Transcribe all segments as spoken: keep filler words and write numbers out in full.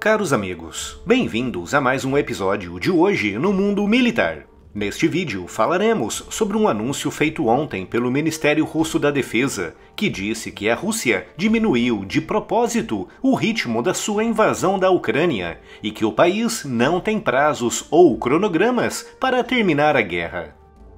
Caros amigos, bem-vindos a mais um episódio de Hoje no Mundo Militar. Neste vídeo falaremos sobre um anúncio feito ontem pelo Ministério Russo da Defesa, que disse que a Rússia diminuiu de propósito o ritmo da sua invasão da Ucrânia e que o país não tem prazos ou cronogramas para terminar a guerra.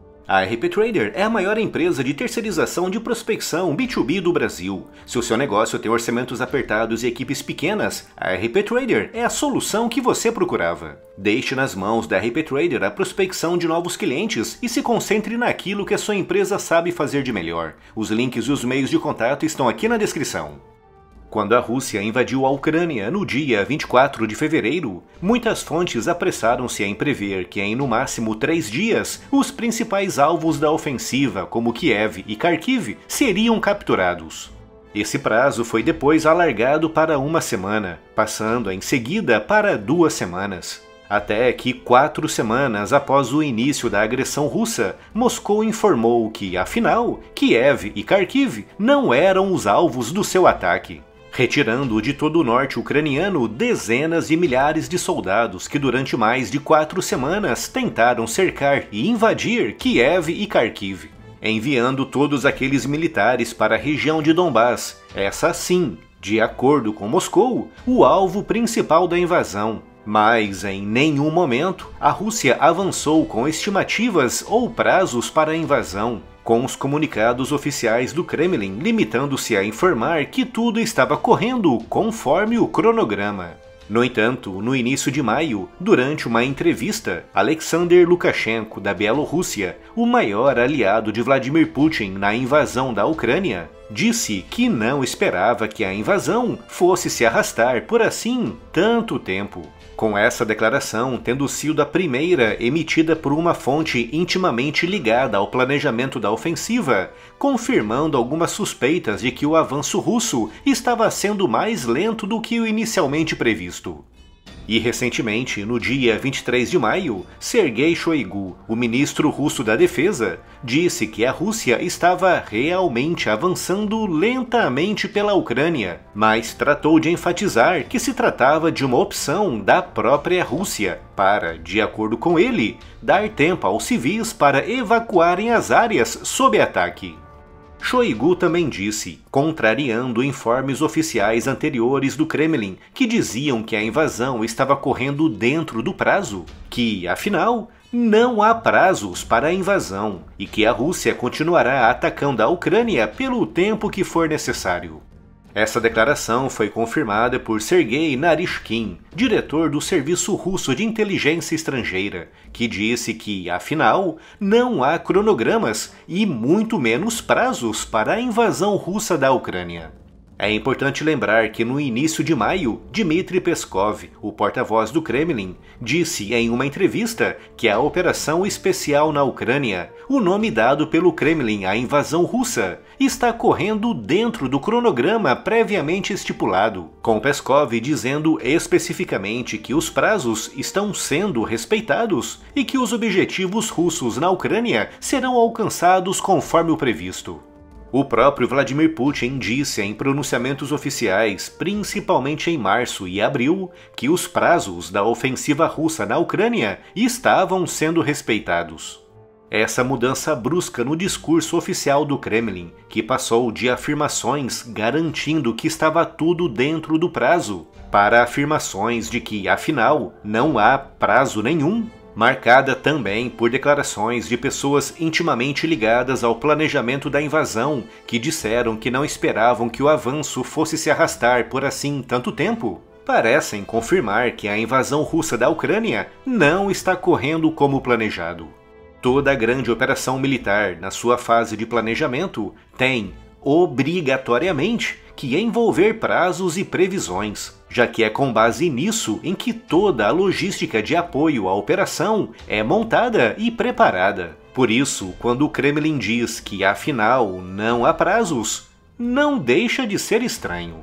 A R P Trader é a maior empresa de terceirização de prospecção B dois B do Brasil. Se o seu negócio tem orçamentos apertados e equipes pequenas, a R P Trader é a solução que você procurava. Deixe nas mãos da R P Trader a prospecção de novos clientes e se concentre naquilo que a sua empresa sabe fazer de melhor. Os links e os meios de contato estão aqui na descrição. Quando a Rússia invadiu a Ucrânia no dia vinte e quatro de fevereiro, muitas fontes apressaram-se em prever que em no máximo três dias, os principais alvos da ofensiva, como Kiev e Kharkiv, seriam capturados. Esse prazo foi depois alargado para uma semana, passando em seguida para duas semanas. Até que, quatro semanas após o início da agressão russa, Moscou informou que, afinal, Kiev e Kharkiv não eram os alvos do seu ataque, retirando de todo o norte ucraniano dezenas de milhares de soldados que durante mais de quatro semanas tentaram cercar e invadir Kiev e Kharkiv, enviando todos aqueles militares para a região de Donbás, essa sim, de acordo com Moscou, o alvo principal da invasão. Mas em nenhum momento a Rússia avançou com estimativas ou prazos para a invasão, com os comunicados oficiais do Kremlin limitando-se a informar que tudo estava correndo conforme o cronograma. No entanto, no início de maio, durante uma entrevista, Alexander Lukashenko, da Bielorrússia, o maior aliado de Vladimir Putin na invasão da Ucrânia, disse que não esperava que a invasão fosse se arrastar por assim tanto tempo. Com essa declaração tendo sido a primeira emitida por uma fonte intimamente ligada ao planejamento da ofensiva, confirmando algumas suspeitas de que o avanço russo estava sendo mais lento do que o inicialmente previsto. E recentemente, no dia vinte e três de maio, Sergei Shoigu, o ministro russo da Defesa, disse que a Rússia estava realmente avançando lentamente pela Ucrânia, mas tratou de enfatizar que se tratava de uma opção da própria Rússia para, de acordo com ele, dar tempo aos civis para evacuarem as áreas sob ataque. Shoigu também disse, contrariando informes oficiais anteriores do Kremlin que diziam que a invasão estava correndo dentro do prazo, que, afinal, não há prazos para a invasão e que a Rússia continuará atacando a Ucrânia pelo tempo que for necessário. Essa declaração foi confirmada por Sergei Narishkin, diretor do Serviço Russo de Inteligência Estrangeira, que disse que, afinal, não há cronogramas e muito menos prazos para a invasão russa da Ucrânia. É importante lembrar que no início de maio, Dmitry Peskov, o porta-voz do Kremlin, disse em uma entrevista que a Operação Especial na Ucrânia, o nome dado pelo Kremlin à invasão russa, está correndo dentro do cronograma previamente estipulado, com Peskov dizendo especificamente que os prazos estão sendo respeitados e que os objetivos russos na Ucrânia serão alcançados conforme o previsto. O próprio Vladimir Putin disse em pronunciamentos oficiais, principalmente em março e abril, que os prazos da ofensiva russa na Ucrânia estavam sendo respeitados. Essa mudança brusca no discurso oficial do Kremlin, que passou de afirmações garantindo que estava tudo dentro do prazo, para afirmações de que, afinal, não há prazo nenhum, marcada também por declarações de pessoas intimamente ligadas ao planejamento da invasão, que disseram que não esperavam que o avanço fosse se arrastar por assim tanto tempo, parecem confirmar que a invasão russa da Ucrânia não está correndo como planejado. Toda grande operação militar, na sua fase de planejamento, tem, obrigatoriamente, que envolver prazos e previsões, já que é com base nisso em que toda a logística de apoio à operação é montada e preparada. Por isso, quando o Kremlin diz que, afinal, não há prazos, não deixa de ser estranho.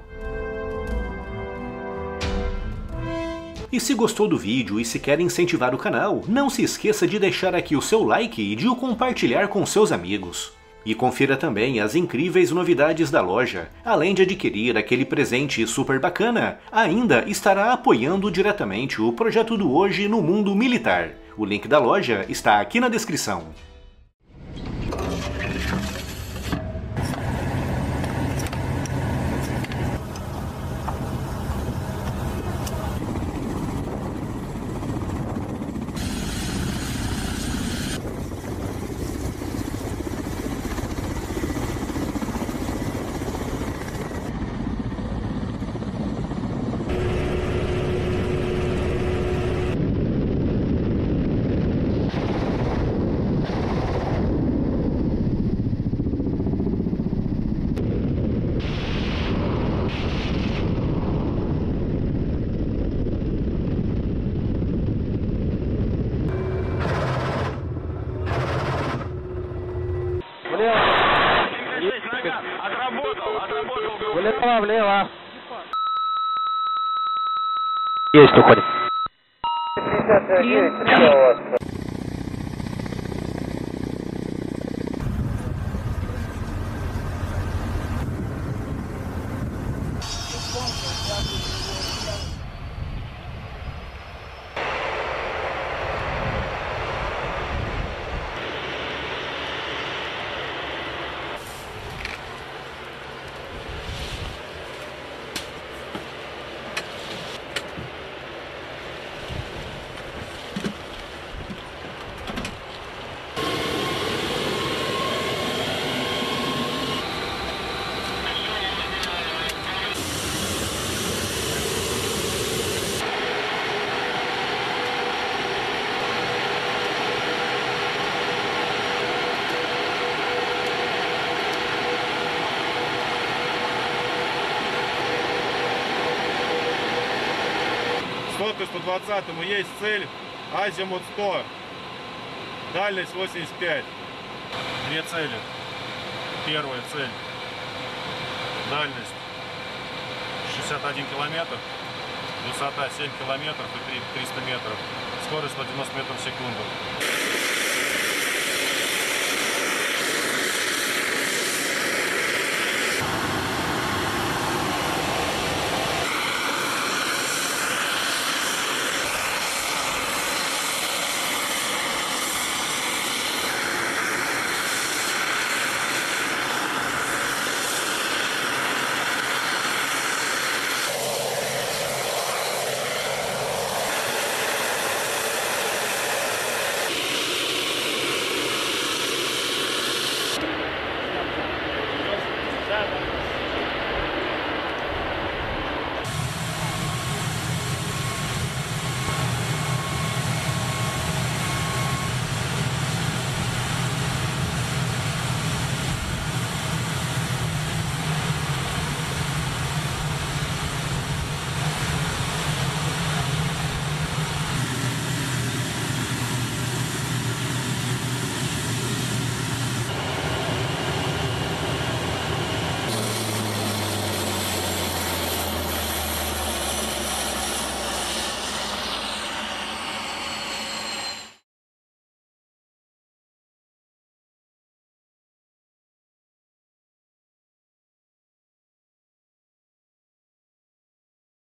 E se gostou do vídeo e se quer incentivar o canal, não se esqueça de deixar aqui o seu like e de o compartilhar com seus amigos. E confira também as incríveis novidades da loja. Além de adquirir aquele presente super bacana, ainda estará apoiando diretamente o projeto do Hoje no Mundo Militar. O link da loja está aqui na descrição. Отработал, отработал. Влево, влево. Есть, уходим. сто сто двадцатому есть цель, азимут сто, дальность восемьдесят пять. Две цели. Первая цель, дальность шестьдесят один километр, высота семь километров и триста метров, скорость сто девяносто метров в секунду.